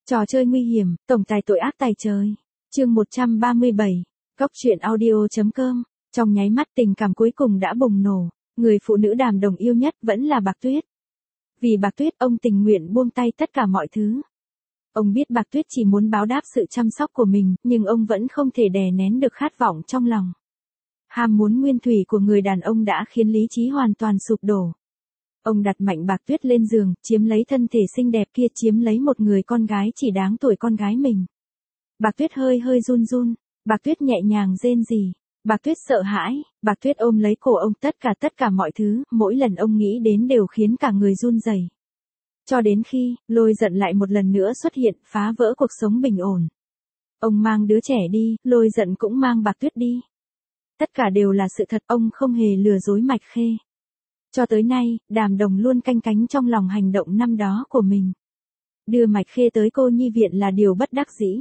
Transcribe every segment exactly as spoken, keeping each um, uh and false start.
Trò chơi nguy hiểm, tổng tài tội ác tài trời. Chương một trăm ba mươi bảy. Góc truyện audio chấm com. Trong nháy mắt tình cảm cuối cùng đã bùng nổ, người phụ nữ Đàm Đồng yêu nhất vẫn là Bạc Tuyết. Vì Bạc Tuyết ông tình nguyện buông tay tất cả mọi thứ. Ông biết Bạc Tuyết chỉ muốn báo đáp sự chăm sóc của mình, nhưng ông vẫn không thể đè nén được khát vọng trong lòng. Ham muốn nguyên thủy của người đàn ông đã khiến lý trí hoàn toàn sụp đổ. Ông đặt mạnh Bạc Tuyết lên giường, chiếm lấy thân thể xinh đẹp kia, chiếm lấy một người con gái chỉ đáng tuổi con gái mình. Bạc Tuyết hơi hơi run run, Bạc Tuyết nhẹ nhàng rên rỉ, Bạc Tuyết sợ hãi, Bạc Tuyết ôm lấy cổ ông, tất cả tất cả mọi thứ, mỗi lần ông nghĩ đến đều khiến cả người run rẩy. Cho đến khi, Lôi Giận lại một lần nữa xuất hiện, phá vỡ cuộc sống bình ổn. Ông mang đứa trẻ đi, Lôi Giận cũng mang Bạc Tuyết đi. Tất cả đều là sự thật, ông không hề lừa dối Mạch Khê. Cho tới nay, Đàm Đồng luôn canh cánh trong lòng hành động năm đó của mình. Đưa Mạch Khê tới cô nhi viện là điều bất đắc dĩ.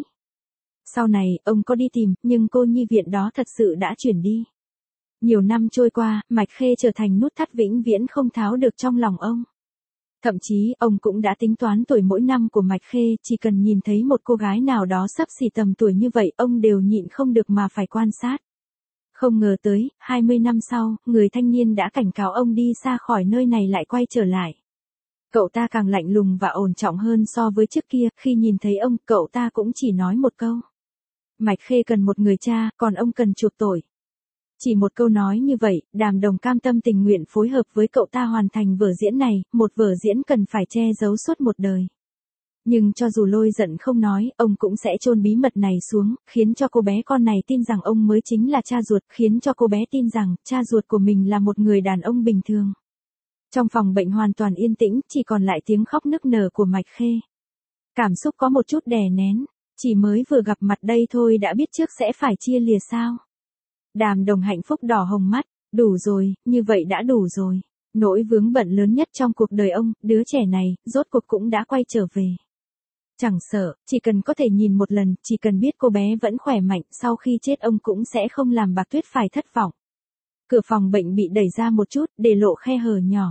Sau này, ông có đi tìm, nhưng cô nhi viện đó thật sự đã chuyển đi. Nhiều năm trôi qua, Mạch Khê trở thành nút thắt vĩnh viễn không tháo được trong lòng ông. Thậm chí, ông cũng đã tính toán tuổi mỗi năm của Mạch Khê, chỉ cần nhìn thấy một cô gái nào đó sắp xỉ tầm tuổi như vậy, ông đều nhịn không được mà phải quan sát. Không ngờ tới, hai mươi năm sau, người thanh niên đã cảnh cáo ông đi xa khỏi nơi này lại quay trở lại. Cậu ta càng lạnh lùng và ổn trọng hơn so với trước kia, khi nhìn thấy ông, cậu ta cũng chỉ nói một câu. Mạch Khê cần một người cha, còn ông cần chuộc tội. Chỉ một câu nói như vậy, Đàm Đồng cam tâm tình nguyện phối hợp với cậu ta hoàn thành vở diễn này, một vở diễn cần phải che giấu suốt một đời. Nhưng cho dù Lôi Giận không nói, ông cũng sẽ chôn bí mật này xuống, khiến cho cô bé con này tin rằng ông mới chính là cha ruột, khiến cho cô bé tin rằng cha ruột của mình là một người đàn ông bình thường. Trong phòng bệnh hoàn toàn yên tĩnh, chỉ còn lại tiếng khóc nức nở của Mạch Khê. Cảm xúc có một chút đè nén, chỉ mới vừa gặp mặt đây thôi đã biết trước sẽ phải chia lìa sao. Đàm Đồng hạnh phúc đỏ hồng mắt, đủ rồi, như vậy đã đủ rồi. Nỗi vướng bận lớn nhất trong cuộc đời ông, đứa trẻ này, rốt cuộc cũng đã quay trở về. Chẳng sợ, chỉ cần có thể nhìn một lần, chỉ cần biết cô bé vẫn khỏe mạnh, sau khi chết ông cũng sẽ không làm Bạc Tuyết phải thất vọng. Cửa phòng bệnh bị đẩy ra một chút, để lộ khe hở nhỏ.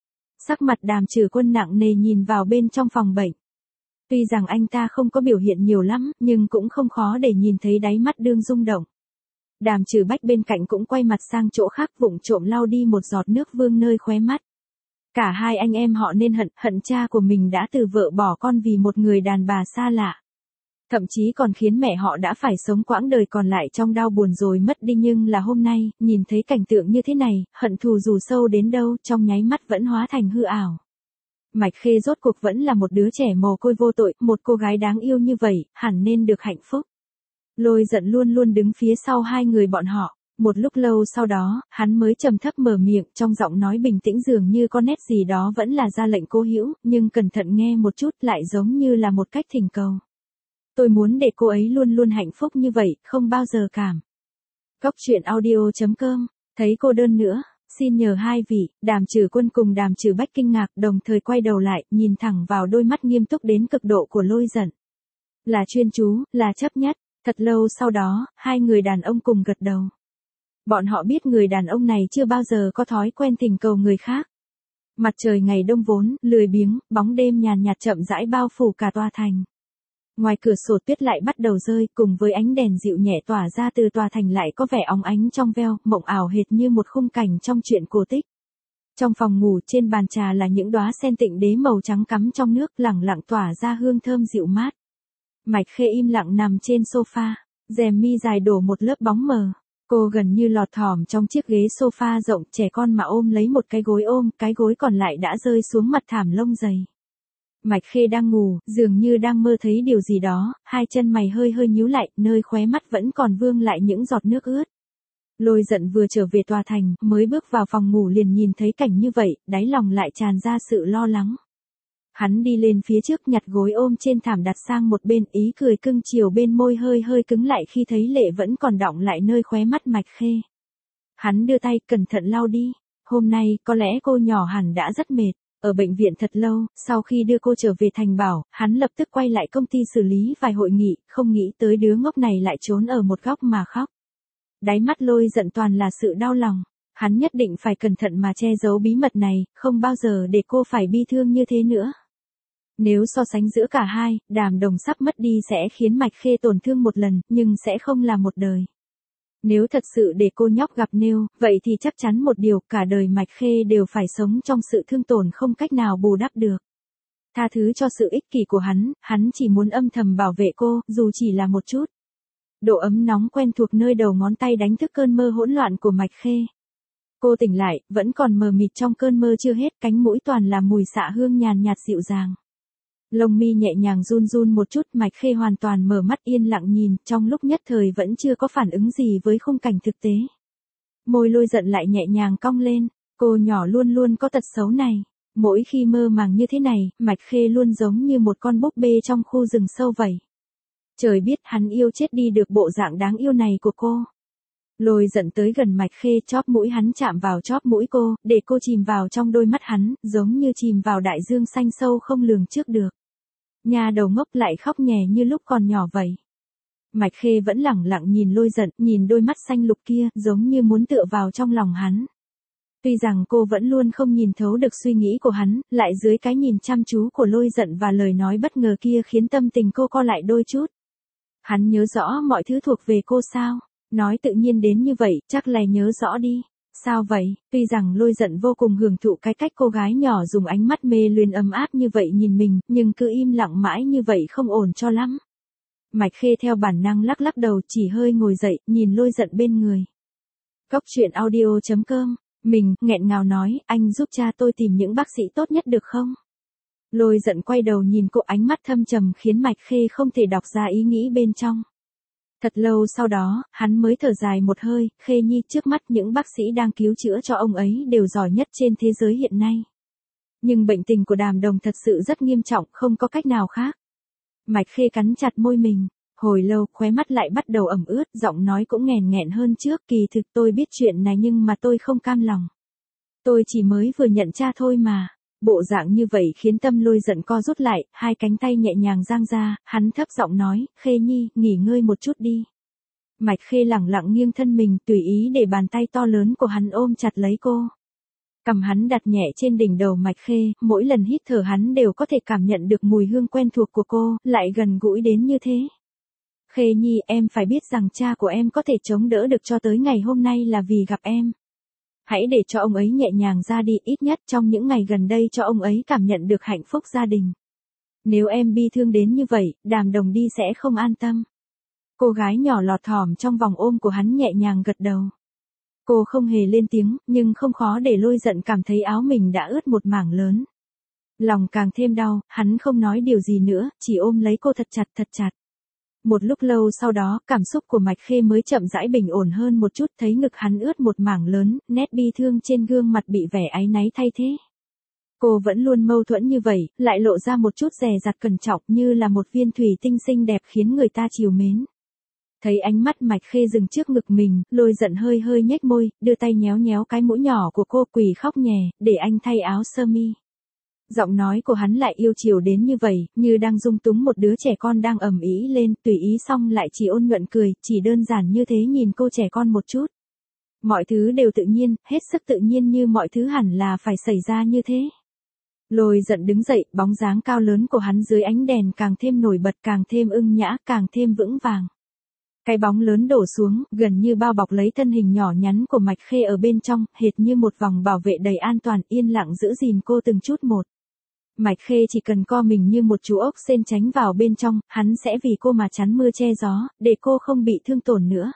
Sắc mặt Đàm Trừ Quân nặng nề nhìn vào bên trong phòng bệnh. Tuy rằng anh ta không có biểu hiện nhiều lắm, nhưng cũng không khó để nhìn thấy đáy mắt đương rung động. Đàm Trừ Bách bên cạnh cũng quay mặt sang chỗ khác, vụng trộm lau đi một giọt nước vương nơi khóe mắt. Cả hai anh em họ nên hận, hận cha của mình đã từ vợ bỏ con vì một người đàn bà xa lạ. Thậm chí còn khiến mẹ họ đã phải sống quãng đời còn lại trong đau buồn rồi mất đi, nhưng là hôm nay, nhìn thấy cảnh tượng như thế này, hận thù dù sâu đến đâu, trong nháy mắt vẫn hóa thành hư ảo. Mạch Khê rốt cuộc vẫn là một đứa trẻ mồ côi vô tội, một cô gái đáng yêu như vậy, hẳn nên được hạnh phúc. Lôi Giận luôn luôn đứng phía sau hai người bọn họ. Một lúc lâu sau đó, hắn mới trầm thấp mở miệng, trong giọng nói bình tĩnh dường như có nét gì đó vẫn là ra lệnh cố hữu, nhưng cẩn thận nghe một chút lại giống như là một cách thỉnh cầu. Tôi muốn để cô ấy luôn luôn hạnh phúc như vậy, không bao giờ cảm. Góc truyện audio chấm com, thấy cô đơn nữa, xin nhờ hai vị. Đàm Trừ Quân cùng Đàm Trừ Bách kinh ngạc, đồng thời quay đầu lại, nhìn thẳng vào đôi mắt nghiêm túc đến cực độ của Lôi Giận. Là chuyên chú, là chấp nhất. Thật lâu sau đó, hai người đàn ông cùng gật đầu. Bọn họ biết người đàn ông này chưa bao giờ có thói quen thỉnh cầu người khác. Mặt trời ngày đông vốn, lười biếng, bóng đêm nhàn nhạt chậm rãi bao phủ cả tòa thành. Ngoài cửa sổ tuyết lại bắt đầu rơi, cùng với ánh đèn dịu nhẹ tỏa ra từ tòa thành lại có vẻ óng ánh trong veo, mộng ảo hệt như một khung cảnh trong truyện cổ tích. Trong phòng ngủ trên bàn trà là những đóa sen tịnh đế màu trắng cắm trong nước, lẳng lặng tỏa ra hương thơm dịu mát. Mạch Khê im lặng nằm trên sofa, rèm mi dài đổ một lớp bóng mờ. Cô gần như lọt thỏm trong chiếc ghế sofa rộng, trẻ con mà ôm lấy một cái gối ôm, cái gối còn lại đã rơi xuống mặt thảm lông dày. Mạch Khê đang ngủ, dường như đang mơ thấy điều gì đó, hai chân mày hơi hơi nhíu lại, nơi khóe mắt vẫn còn vương lại những giọt nước ướt. Lôi Giận vừa trở về tòa thành, mới bước vào phòng ngủ liền nhìn thấy cảnh như vậy, đáy lòng lại tràn ra sự lo lắng. Hắn đi lên phía trước nhặt gối ôm trên thảm đặt sang một bên, ý cười cưng chiều bên môi hơi hơi cứng lại khi thấy lệ vẫn còn đọng lại nơi khóe mắt Mạch Khê. Hắn đưa tay cẩn thận lau đi. Hôm nay, có lẽ cô nhỏ hẳn đã rất mệt. Ở bệnh viện thật lâu, sau khi đưa cô trở về thành bảo, hắn lập tức quay lại công ty xử lý vài hội nghị, không nghĩ tới đứa ngốc này lại trốn ở một góc mà khóc. Đáy mắt Lôi Giận toàn là sự đau lòng. Hắn nhất định phải cẩn thận mà che giấu bí mật này, không bao giờ để cô phải bi thương như thế nữa. Nếu so sánh giữa cả hai, Đàm Đồng sắp mất đi sẽ khiến Mạch Khê tổn thương một lần, nhưng sẽ không là một đời. Nếu thật sự để cô nhóc gặp Nêu, vậy thì chắc chắn một điều, cả đời Mạch Khê đều phải sống trong sự thương tổn không cách nào bù đắp được. Tha thứ cho sự ích kỷ của hắn, hắn chỉ muốn âm thầm bảo vệ cô, dù chỉ là một chút. Độ ấm nóng quen thuộc nơi đầu ngón tay đánh thức cơn mơ hỗn loạn của Mạch Khê. Cô tỉnh lại, vẫn còn mờ mịt trong cơn mơ chưa hết, cánh mũi toàn là mùi xạ hương nhàn nhạt dịu dàng. Lông mi nhẹ nhàng run run một chút, Mạch Khê hoàn toàn mở mắt yên lặng nhìn, trong lúc nhất thời vẫn chưa có phản ứng gì với khung cảnh thực tế. Môi Lôi Giận lại nhẹ nhàng cong lên, cô nhỏ luôn luôn có tật xấu này. Mỗi khi mơ màng như thế này, Mạch Khê luôn giống như một con búp bê trong khu rừng sâu vậy. Trời biết hắn yêu chết đi được bộ dạng đáng yêu này của cô. Lôi Giận tới gần Mạch Khê, chóp mũi hắn chạm vào chóp mũi cô, để cô chìm vào trong đôi mắt hắn, giống như chìm vào đại dương xanh sâu không lường trước được. Nhà đầu ngốc lại khóc nhè như lúc còn nhỏ vậy. Mạch Khê vẫn lẳng lặng nhìn Lôi Giận, nhìn đôi mắt xanh lục kia, giống như muốn tựa vào trong lòng hắn. Tuy rằng cô vẫn luôn không nhìn thấu được suy nghĩ của hắn, lại dưới cái nhìn chăm chú của Lôi Giận và lời nói bất ngờ kia khiến tâm tình cô co lại đôi chút. Hắn nhớ rõ mọi thứ thuộc về cô sao? Nói tự nhiên đến như vậy, chắc là nhớ rõ đi. Sao vậy? Tuy rằng Lôi Giận vô cùng hưởng thụ cái cách cô gái nhỏ dùng ánh mắt mê luyến ấm áp như vậy nhìn mình, nhưng cứ im lặng mãi như vậy không ổn cho lắm. Mạch Khê theo bản năng lắc lắc đầu, chỉ hơi ngồi dậy, nhìn Lôi Giận bên người. Cốc truyện audio chấm com, mình, nghẹn ngào nói, anh giúp cha tôi tìm những bác sĩ tốt nhất được không? Lôi Giận quay đầu nhìn cô, ánh mắt thâm trầm khiến Mạch Khê không thể đọc ra ý nghĩ bên trong. Thật lâu sau đó, hắn mới thở dài một hơi, Khê Nhi, trước mắt những bác sĩ đang cứu chữa cho ông ấy đều giỏi nhất trên thế giới hiện nay. Nhưng bệnh tình của Đàm Đồng thật sự rất nghiêm trọng, không có cách nào khác. Mạch Khê cắn chặt môi mình, hồi lâu, khóe mắt lại bắt đầu ẩm ướt, giọng nói cũng nghèn nghẹn hơn trước, kỳ thực tôi biết chuyện này nhưng mà tôi không cam lòng. Tôi chỉ mới vừa nhận cha thôi mà. Bộ dạng như vậy khiến tâm Lôi Giận co rút lại, hai cánh tay nhẹ nhàng giang ra, hắn thấp giọng nói, Khê Nhi, nghỉ ngơi một chút đi. Mạch Khê lẳng lặng nghiêng thân mình, tùy ý để bàn tay to lớn của hắn ôm chặt lấy cô. Cằm hắn đặt nhẹ trên đỉnh đầu Mạch Khê, mỗi lần hít thở hắn đều có thể cảm nhận được mùi hương quen thuộc của cô, lại gần gũi đến như thế. Khê Nhi, em phải biết rằng cha của em có thể chống đỡ được cho tới ngày hôm nay là vì gặp em. Hãy để cho ông ấy nhẹ nhàng ra đi, ít nhất trong những ngày gần đây cho ông ấy cảm nhận được hạnh phúc gia đình. Nếu em bi thương đến như vậy, Đàm Đồng đi sẽ không an tâm. Cô gái nhỏ lọt thỏm trong vòng ôm của hắn nhẹ nhàng gật đầu. Cô không hề lên tiếng, nhưng không khó để Lôi Giận cảm thấy áo mình đã ướt một mảng lớn. Lòng càng thêm đau, hắn không nói điều gì nữa, chỉ ôm lấy cô thật chặt thật chặt. Một lúc lâu sau đó, cảm xúc của Mạch Khê mới chậm rãi bình ổn hơn một chút, thấy ngực hắn ướt một mảng lớn, nét bi thương trên gương mặt bị vẻ áy náy thay thế. Cô vẫn luôn mâu thuẫn như vậy, lại lộ ra một chút dè dặt cẩn trọng như là một viên thủy tinh xinh đẹp khiến người ta trìu mến. Thấy ánh mắt Mạch Khê dừng trước ngực mình, Lôi Giận hơi hơi nhếch môi, đưa tay nhéo nhéo cái mũi nhỏ của cô, quỳ khóc nhè, để anh thay áo sơ mi. Giọng nói của hắn lại yêu chiều đến như vậy, như đang dung túng một đứa trẻ con đang ầm ĩ lên, tùy ý xong lại chỉ ôn nhuận cười, chỉ đơn giản như thế nhìn cô trẻ con một chút. Mọi thứ đều tự nhiên, hết sức tự nhiên như mọi thứ hẳn là phải xảy ra như thế. Lôi Giận đứng dậy, bóng dáng cao lớn của hắn dưới ánh đèn càng thêm nổi bật, càng thêm ưng nhã, càng thêm vững vàng. Cái bóng lớn đổ xuống, gần như bao bọc lấy thân hình nhỏ nhắn của Mạch Khê ở bên trong, hệt như một vòng bảo vệ đầy an toàn, yên lặng giữ gìn cô từng chút một. Mạch Khê chỉ cần co mình như một chú ốc sên tránh vào bên trong, hắn sẽ vì cô mà chắn mưa che gió, để cô không bị thương tổn nữa.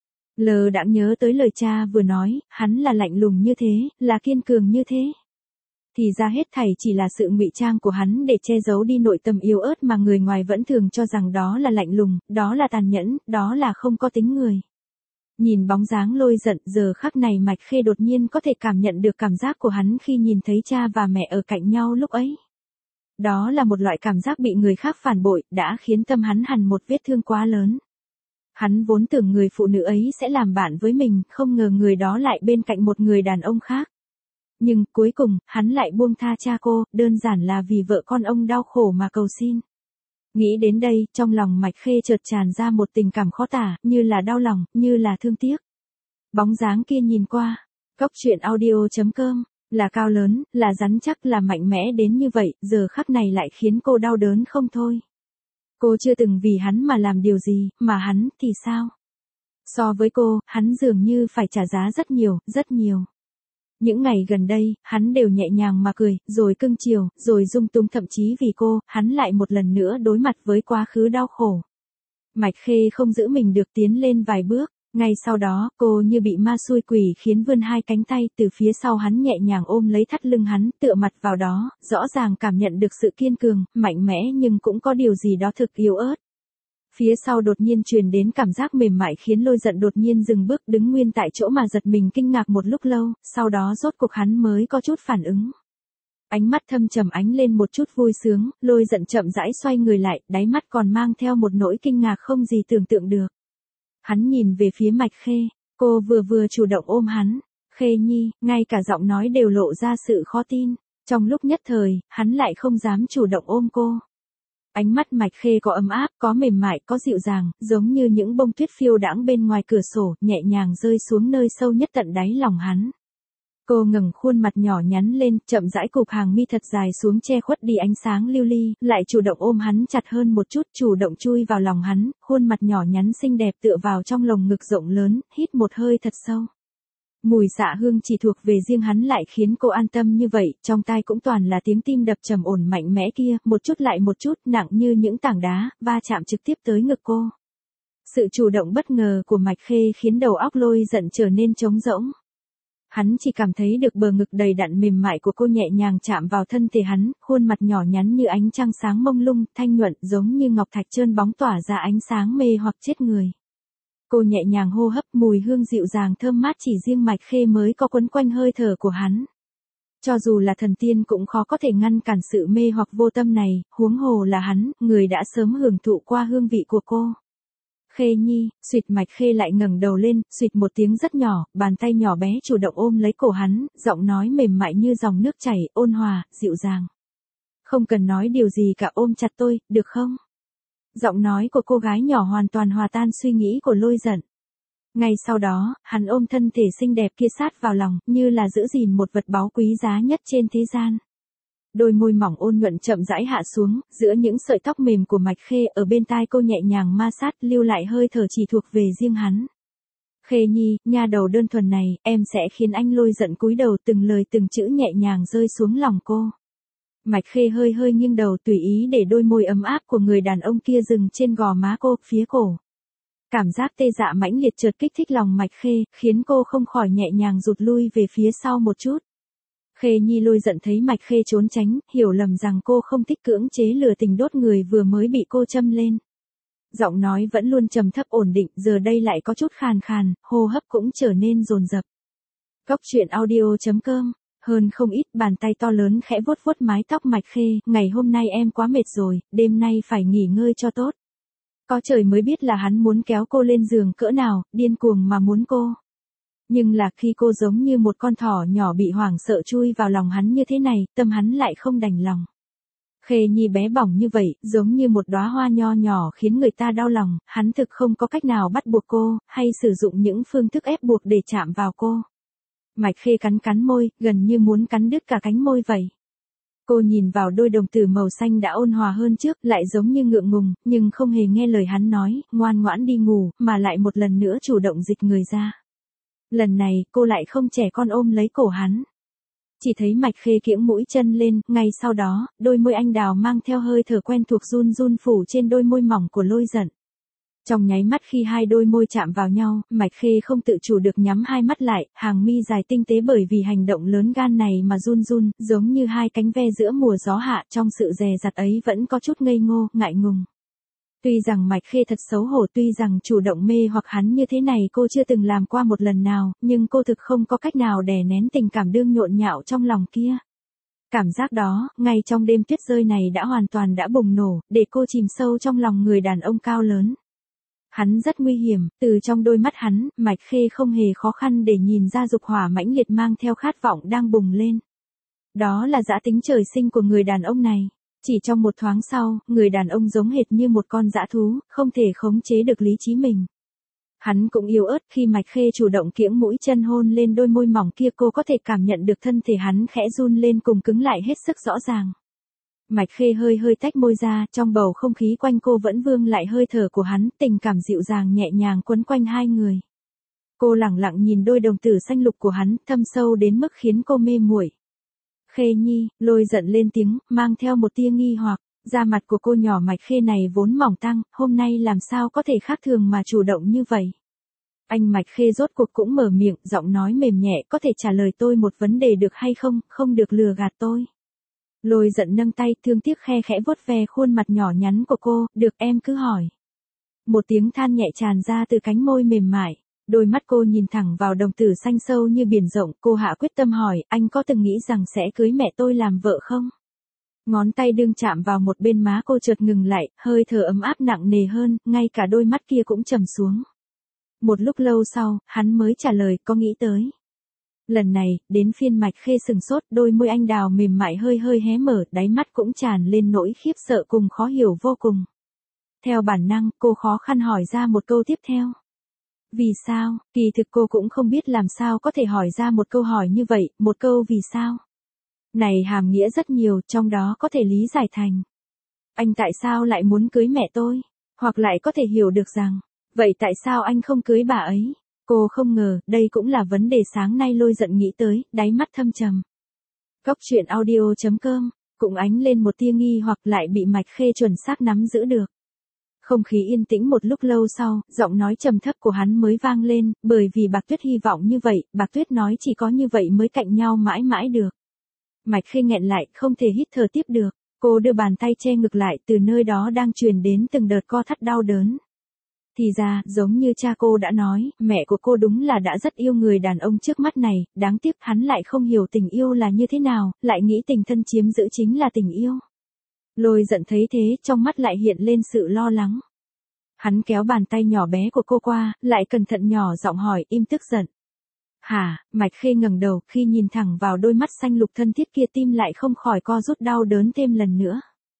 Lờ đãng nhớ tới lời cha vừa nói, hắn là lạnh lùng như thế, là kiên cường như thế. Thì ra hết thảy chỉ là sự ngụy trang của hắn để che giấu đi nội tâm yếu ớt mà người ngoài vẫn thường cho rằng đó là lạnh lùng, đó là tàn nhẫn, đó là không có tính người. Nhìn bóng dáng Lôi Giận, giờ khắc này Mạch Khê đột nhiên có thể cảm nhận được cảm giác của hắn khi nhìn thấy cha và mẹ ở cạnh nhau lúc ấy. Đó là một loại cảm giác bị người khác phản bội, đã khiến tâm hắn hằn một vết thương quá lớn. Hắn vốn tưởng người phụ nữ ấy sẽ làm bạn với mình, không ngờ người đó lại bên cạnh một người đàn ông khác. Nhưng, cuối cùng, hắn lại buông tha cha cô, đơn giản là vì vợ con ông đau khổ mà cầu xin. Nghĩ đến đây, trong lòng Mạch Khê chợt tràn ra một tình cảm khó tả, như là đau lòng, như là thương tiếc. Bóng dáng kia nhìn qua. Cốc truyện audio chấm com Là cao lớn, là rắn chắc, là mạnh mẽ đến như vậy, giờ khắc này lại khiến cô đau đớn không thôi. Cô chưa từng vì hắn mà làm điều gì, mà hắn thì sao? So với cô, hắn dường như phải trả giá rất nhiều, rất nhiều. Những ngày gần đây, hắn đều nhẹ nhàng mà cười, rồi cưng chiều, rồi dung túng, thậm chí vì cô, hắn lại một lần nữa đối mặt với quá khứ đau khổ. Mạch Khê không giữ mình được tiến lên vài bước, ngay sau đó, cô như bị ma xui quỷ khiến vươn hai cánh tay từ phía sau hắn nhẹ nhàng ôm lấy thắt lưng hắn, tựa mặt vào đó, rõ ràng cảm nhận được sự kiên cường, mạnh mẽ nhưng cũng có điều gì đó thực yếu ớt. Phía sau đột nhiên truyền đến cảm giác mềm mại khiến Lôi Giận đột nhiên dừng bước đứng nguyên tại chỗ mà giật mình kinh ngạc một lúc lâu, sau đó rốt cuộc hắn mới có chút phản ứng. Ánh mắt thâm trầm ánh lên một chút vui sướng, Lôi Giận chậm rãi xoay người lại, đáy mắt còn mang theo một nỗi kinh ngạc không gì tưởng tượng được. Hắn nhìn về phía Mạch Khê, cô vừa vừa chủ động ôm hắn, Khê Nhi, ngay cả giọng nói đều lộ ra sự khó tin, trong lúc nhất thời, hắn lại không dám chủ động ôm cô. Ánh mắt Mạch Khê có ấm áp, có mềm mại, có dịu dàng, giống như những bông tuyết phiêu đãng bên ngoài cửa sổ, nhẹ nhàng rơi xuống nơi sâu nhất tận đáy lòng hắn. Cô ngẩng khuôn mặt nhỏ nhắn lên, chậm rãi cụp hàng mi thật dài xuống che khuất đi ánh sáng lưu ly, lại chủ động ôm hắn chặt hơn một chút, chủ động chui vào lòng hắn, khuôn mặt nhỏ nhắn xinh đẹp tựa vào trong lồng ngực rộng lớn, hít một hơi thật sâu. Mùi xạ hương chỉ thuộc về riêng hắn lại khiến cô an tâm như vậy, trong tai cũng toàn là tiếng tim đập trầm ổn mạnh mẽ kia, một chút lại một chút, nặng như những tảng đá, va chạm trực tiếp tới ngực cô. Sự chủ động bất ngờ của Mạch Khê khiến đầu óc Lôi Giận trở nên trống rỗng. Hắn chỉ cảm thấy được bờ ngực đầy đặn mềm mại của cô nhẹ nhàng chạm vào thân thể hắn, khuôn mặt nhỏ nhắn như ánh trăng sáng mông lung, thanh nhuận giống như ngọc thạch trơn bóng tỏa ra ánh sáng mê hoặc chết người. Cô nhẹ nhàng hô hấp, mùi hương dịu dàng thơm mát chỉ riêng Mạch Khê mới có quấn quanh hơi thở của hắn. Cho dù là thần tiên cũng khó có thể ngăn cản sự mê hoặc vô tâm này, huống hồ là hắn, người đã sớm hưởng thụ qua hương vị của cô. Khê Nhi, suýt Mạch Khê lại ngẩng đầu lên, suýt một tiếng rất nhỏ, bàn tay nhỏ bé chủ động ôm lấy cổ hắn, giọng nói mềm mại như dòng nước chảy, ôn hòa, dịu dàng. Không cần nói điều gì cả, ôm chặt tôi, được không? Giọng nói của cô gái nhỏ hoàn toàn hòa tan suy nghĩ của Lôi Giận. Ngay sau đó, hắn ôm thân thể xinh đẹp kia sát vào lòng, như là giữ gìn một vật báu quý giá nhất trên thế gian. Đôi môi mỏng ôn nhuận chậm rãi hạ xuống, giữa những sợi tóc mềm của Mạch Khê ở bên tai cô nhẹ nhàng ma sát, lưu lại hơi thở chỉ thuộc về riêng hắn. Khê Nhi, nha đầu đơn thuần này, em sẽ khiến anh Lôi Giận cúi đầu, từng lời từng chữ nhẹ nhàng rơi xuống lòng cô. Mạch Khê hơi hơi nghiêng đầu tùy ý để đôi môi ấm áp của người đàn ông kia dừng trên gò má cô, phía cổ. Cảm giác tê dạ mãnh liệt chợt kích thích lòng Mạch Khê, khiến cô không khỏi nhẹ nhàng rụt lui về phía sau một chút. Khê Nhi Lôi Giận thấy Mạch Khê trốn tránh, hiểu lầm rằng cô không thích cưỡng chế lừa tình đốt người vừa mới bị cô châm lên. Giọng nói vẫn luôn trầm thấp ổn định, giờ đây lại có chút khàn khàn, hô hấp cũng trở nên dồn dập. Cốc truyện audio chấm com. Hơn không ít, bàn tay to lớn khẽ vuốt vuốt mái tóc Mạch Khê, ngày hôm nay em quá mệt rồi, đêm nay phải nghỉ ngơi cho tốt. Có trời mới biết là hắn muốn kéo cô lên giường cỡ nào, điên cuồng mà muốn cô. Nhưng là khi cô giống như một con thỏ nhỏ bị hoảng sợ chui vào lòng hắn như thế này, tâm hắn lại không đành lòng. Khê Nhi bé bỏng như vậy, giống như một đóa hoa nho nhỏ khiến người ta đau lòng, hắn thực không có cách nào bắt buộc cô, hay sử dụng những phương thức ép buộc để chạm vào cô. Mạch Khê cắn cắn môi, gần như muốn cắn đứt cả cánh môi vậy. Cô nhìn vào đôi đồng tử màu xanh đã ôn hòa hơn trước, lại giống như ngượng ngùng, nhưng không hề nghe lời hắn nói, ngoan ngoãn đi ngủ, mà lại một lần nữa chủ động dịch người ra. Lần này, cô lại không trẻ con ôm lấy cổ hắn. Chỉ thấy Mạch Khê kiễng mũi chân lên, ngay sau đó, đôi môi anh đào mang theo hơi thở quen thuộc run run phủ trên đôi môi mỏng của Lôi Giận. Trong nháy mắt khi hai đôi môi chạm vào nhau, Mạch Khê không tự chủ được nhắm hai mắt lại, hàng mi dài tinh tế bởi vì hành động lớn gan này mà run run, giống như hai cánh ve giữa mùa gió hạ, trong sự dè dặt ấy vẫn có chút ngây ngô, ngại ngùng. Tuy rằng Mạch Khê thật xấu hổ, tuy rằng chủ động mê hoặc hắn như thế này cô chưa từng làm qua một lần nào, nhưng cô thực không có cách nào đè nén tình cảm đương nhộn nhạo trong lòng kia. Cảm giác đó, ngay trong đêm tuyết rơi này đã hoàn toàn đã bùng nổ, để cô chìm sâu trong lòng người đàn ông cao lớn. Hắn rất nguy hiểm, từ trong đôi mắt hắn, Mạch Khê không hề khó khăn để nhìn ra dục hỏa mãnh liệt mang theo khát vọng đang bùng lên. Đó là dã tính trời sinh của người đàn ông này. Chỉ trong một thoáng sau, người đàn ông giống hệt như một con dã thú, không thể khống chế được lý trí mình. Hắn cũng yếu ớt khi Mạch Khê chủ động kiễng mũi chân hôn lên đôi môi mỏng kia, cô có thể cảm nhận được thân thể hắn khẽ run lên cùng cứng lại hết sức rõ ràng. Mạch Khê hơi hơi tách môi ra, trong bầu không khí quanh cô vẫn vương lại hơi thở của hắn, tình cảm dịu dàng nhẹ nhàng quấn quanh hai người. Cô lẳng lặng nhìn đôi đồng tử xanh lục của hắn, thâm sâu đến mức khiến cô mê muội. Khê Nhi, Lôi giận lên tiếng, mang theo một tia nghi hoặc, da mặt của cô nhỏ Mạch Khê này vốn mỏng tang, hôm nay làm sao có thể khác thường mà chủ động như vậy. Anh Mạch Khê rốt cuộc cũng mở miệng, giọng nói mềm nhẹ, có thể trả lời tôi một vấn đề được hay không, không được lừa gạt tôi. Lôi giận nâng tay thương tiếc khe khẽ vuốt ve khuôn mặt nhỏ nhắn của cô, được em cứ hỏi. Một tiếng than nhẹ tràn ra từ cánh môi mềm mại, đôi mắt cô nhìn thẳng vào đồng tử xanh sâu như biển rộng, cô hạ quyết tâm hỏi, anh có từng nghĩ rằng sẽ cưới mẹ tôi làm vợ không? Ngón tay đương chạm vào một bên má cô chợt ngừng lại, hơi thở ấm áp nặng nề hơn, ngay cả đôi mắt kia cũng trầm xuống. Một lúc lâu sau, hắn mới trả lời, có nghĩ tới. Lần này, đến phiên Mạch Khê sừng sốt, đôi môi anh đào mềm mại hơi hơi hé mở, đáy mắt cũng tràn lên nỗi khiếp sợ cùng khó hiểu vô cùng. Theo bản năng, cô khó khăn hỏi ra một câu tiếp theo. Vì sao? Kỳ thực cô cũng không biết làm sao có thể hỏi ra một câu hỏi như vậy, một câu vì sao. Này hàm nghĩa rất nhiều, trong đó có thể lý giải thành. Anh tại sao lại muốn cưới mẹ tôi? Hoặc lại có thể hiểu được rằng, vậy tại sao anh không cưới bà ấy? Cô không ngờ, đây cũng là vấn đề sáng nay Lôi giận nghĩ tới, đáy mắt thâm trầm. Góc truyện audio chấm com, cũng ánh lên một tia nghi hoặc lại bị Mạch Khê chuẩn xác nắm giữ được. Không khí yên tĩnh một lúc lâu sau, giọng nói trầm thấp của hắn mới vang lên, bởi vì Bạc Tuyết hy vọng như vậy, Bạc Tuyết nói chỉ có như vậy mới cạnh nhau mãi mãi được. Mạch Khê nghẹn lại, không thể hít thở tiếp được, cô đưa bàn tay che ngực lại, từ nơi đó đang truyền đến từng đợt co thắt đau đớn. Thì ra, giống như cha cô đã nói, mẹ của cô đúng là đã rất yêu người đàn ông trước mắt này, đáng tiếc hắn lại không hiểu tình yêu là như thế nào, lại nghĩ tình thân chiếm giữ chính là tình yêu. Lôi giận thấy thế, trong mắt lại hiện lên sự lo lắng. Hắn kéo bàn tay nhỏ bé của cô qua, lại cẩn thận nhỏ giọng hỏi, im tức giận. Hả? Mạch Khê ngẩng đầu, khi nhìn thẳng vào đôi mắt xanh lục thân thiết kia, tim lại không khỏi co rút đau đớn thêm lần nữa.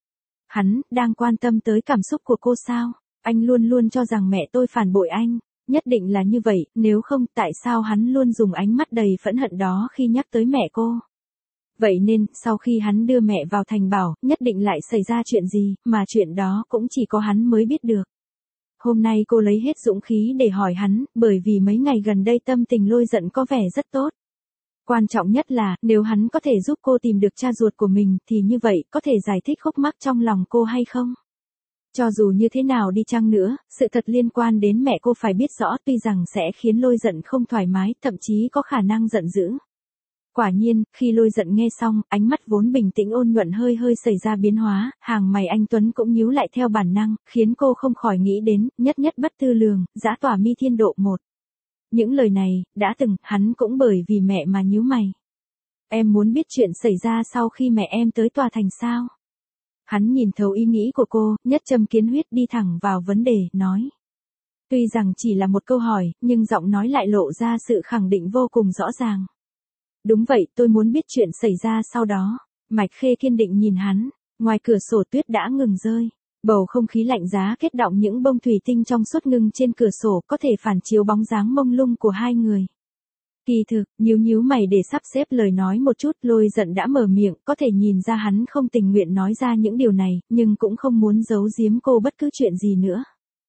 Hắn, đang quan tâm tới cảm xúc của cô sao? Anh luôn luôn cho rằng mẹ tôi phản bội anh, nhất định là như vậy, nếu không, tại sao hắn luôn dùng ánh mắt đầy phẫn hận đó khi nhắc tới mẹ cô? Vậy nên, sau khi hắn đưa mẹ vào thành bảo, nhất định lại xảy ra chuyện gì, mà chuyện đó cũng chỉ có hắn mới biết được. Hôm nay cô lấy hết dũng khí để hỏi hắn, bởi vì mấy ngày gần đây tâm tình Lôi giận có vẻ rất tốt. Quan trọng nhất là, nếu hắn có thể giúp cô tìm được cha ruột của mình, thì như vậy, có thể giải thích khúc mắc trong lòng cô hay không? Cho dù như thế nào đi chăng nữa, sự thật liên quan đến mẹ cô phải biết rõ, tuy rằng sẽ khiến Lôi giận không thoải mái, thậm chí có khả năng giận dữ. Quả nhiên, khi Lôi giận nghe xong, ánh mắt vốn bình tĩnh ôn nhuận hơi hơi xảy ra biến hóa, hàng mày anh tuấn cũng nhíu lại theo bản năng, khiến cô không khỏi nghĩ đến, nhất nhất bất tư lường, dã tỏa mi thiên độ một. Những lời này, đã từng, hắn cũng bởi vì mẹ mà nhíu mày. Em muốn biết chuyện xảy ra sau khi mẹ em tới tòa thành sao? Hắn nhìn thấu ý nghĩ của cô, nhất châm kiến huyết đi thẳng vào vấn đề, nói. Tuy rằng chỉ là một câu hỏi, nhưng giọng nói lại lộ ra sự khẳng định vô cùng rõ ràng. Đúng vậy, tôi muốn biết chuyện xảy ra sau đó. Mạch Khê kiên định nhìn hắn, ngoài cửa sổ tuyết đã ngừng rơi. Bầu không khí lạnh giá kết động những bông thủy tinh trong suốt ngưng trên cửa sổ có thể phản chiếu bóng dáng mông lung của hai người. Kỳ thực, nhíu nhíu mày để sắp xếp lời nói một chút, Lôi giận đã mở miệng, có thể nhìn ra hắn không tình nguyện nói ra những điều này, nhưng cũng không muốn giấu giếm cô bất cứ chuyện gì nữa.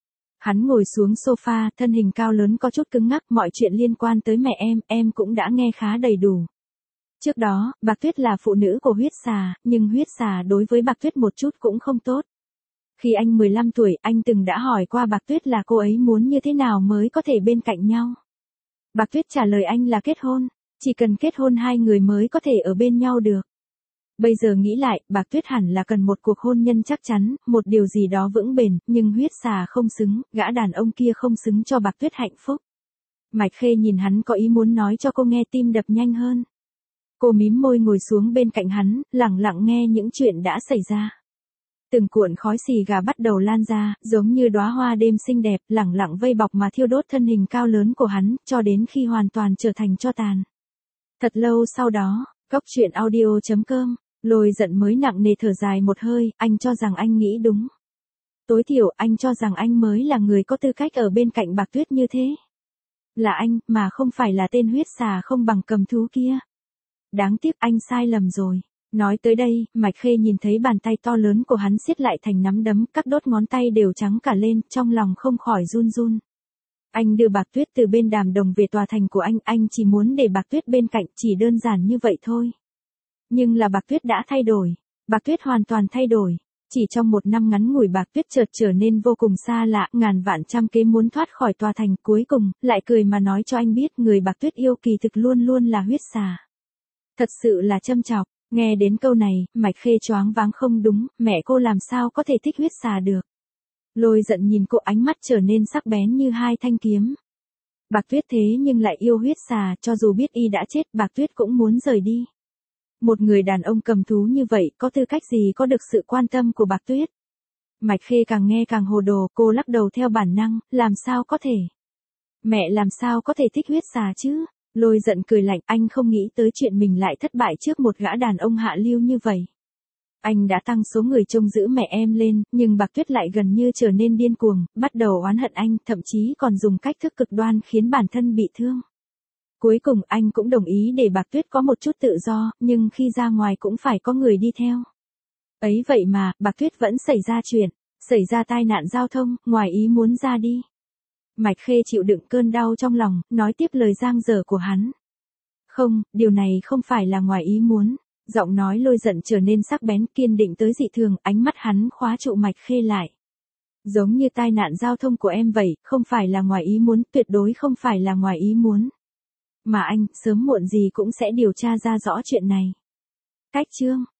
Hắn ngồi xuống sofa, thân hình cao lớn có chút cứng ngắc, mọi chuyện liên quan tới mẹ em, em cũng đã nghe khá đầy đủ. Trước đó, Bạc Tuyết là phụ nữ của huyết xà, nhưng huyết xà đối với Bạc Tuyết một chút cũng không tốt. Khi anh mười lăm tuổi, anh từng đã hỏi qua Bạc Tuyết là cô ấy muốn như thế nào mới có thể bên cạnh nhau. Bạc Tuyết trả lời anh là kết hôn, chỉ cần kết hôn hai người mới có thể ở bên nhau được. Bây giờ nghĩ lại, Bạc Tuyết hẳn là cần một cuộc hôn nhân chắc chắn, một điều gì đó vững bền, nhưng huyết xà không xứng, gã đàn ông kia không xứng cho Bạc Tuyết hạnh phúc. Mạch Khê nhìn hắn có ý muốn nói cho cô nghe, tim đập nhanh hơn. Cô mím môi ngồi xuống bên cạnh hắn, lặng lặng nghe những chuyện đã xảy ra. Từng cuộn khói xì gà bắt đầu lan ra, giống như đóa hoa đêm xinh đẹp, lẳng lặng vây bọc mà thiêu đốt thân hình cao lớn của hắn, cho đến khi hoàn toàn trở thành tro tàn. Thật lâu sau đó, góc truyện audio chấm com, Lôi giận mới nặng nề thở dài một hơi, anh cho rằng anh nghĩ đúng. Tối thiểu anh cho rằng anh mới là người có tư cách ở bên cạnh Bạc Tuyết như thế. Là anh, mà không phải là tên huyết xà không bằng cầm thú kia. Đáng tiếc anh sai lầm rồi. Nói tới đây, Mạch Khê nhìn thấy bàn tay to lớn của hắn siết lại thành nắm đấm, các đốt ngón tay đều trắng cả lên, trong lòng không khỏi run run. Anh đưa Bạc Tuyết từ bên Đàm Đồng về tòa thành của anh, anh chỉ muốn để Bạc Tuyết bên cạnh, chỉ đơn giản như vậy thôi. Nhưng là Bạc Tuyết đã thay đổi. Bạc Tuyết hoàn toàn thay đổi. Chỉ trong một năm ngắn ngủi Bạc Tuyết chợt trở nên vô cùng xa lạ, ngàn vạn trăm kế muốn thoát khỏi tòa thành, cuối cùng, lại cười mà nói cho anh biết người Bạc Tuyết yêu kỳ thực luôn luôn là huyết xà. Thật sự là châm chọc. Nghe đến câu này, Mạch Khê choáng váng không đúng, mẹ cô làm sao có thể thích huyết xà được. Lôi giận nhìn cô, ánh mắt trở nên sắc bén như hai thanh kiếm. Bạc Tuyết thế nhưng lại yêu huyết xà, cho dù biết y đã chết, Bạc Tuyết cũng muốn rời đi. Một người đàn ông cầm thú như vậy, có tư cách gì có được sự quan tâm của Bạc Tuyết? Mạch Khê càng nghe càng hồ đồ, cô lắc đầu theo bản năng, làm sao có thể? Mẹ làm sao có thể thích huyết xà chứ? Lôi giận cười lạnh, anh không nghĩ tới chuyện mình lại thất bại trước một gã đàn ông hạ lưu như vậy. Anh đã tăng số người trông giữ mẹ em lên, nhưng Bạc Tuyết lại gần như trở nên điên cuồng, bắt đầu oán hận anh, thậm chí còn dùng cách thức cực đoan khiến bản thân bị thương. Cuối cùng anh cũng đồng ý để Bạc Tuyết có một chút tự do, nhưng khi ra ngoài cũng phải có người đi theo. Ấy vậy mà, Bạc Tuyết vẫn xảy ra chuyện, xảy ra tai nạn giao thông, ngoài ý muốn ra đi. Mạch Khê chịu đựng cơn đau trong lòng, nói tiếp lời giang dở của hắn. Không, điều này không phải là ngoài ý muốn. Giọng nói Lôi giận trở nên sắc bén, kiên định tới dị thường, ánh mắt hắn khóa trụ Mạch Khê lại. Giống như tai nạn giao thông của em vậy, không phải là ngoài ý muốn, tuyệt đối không phải là ngoài ý muốn. Mà anh, sớm muộn gì cũng sẽ điều tra ra rõ chuyện này. Cách chương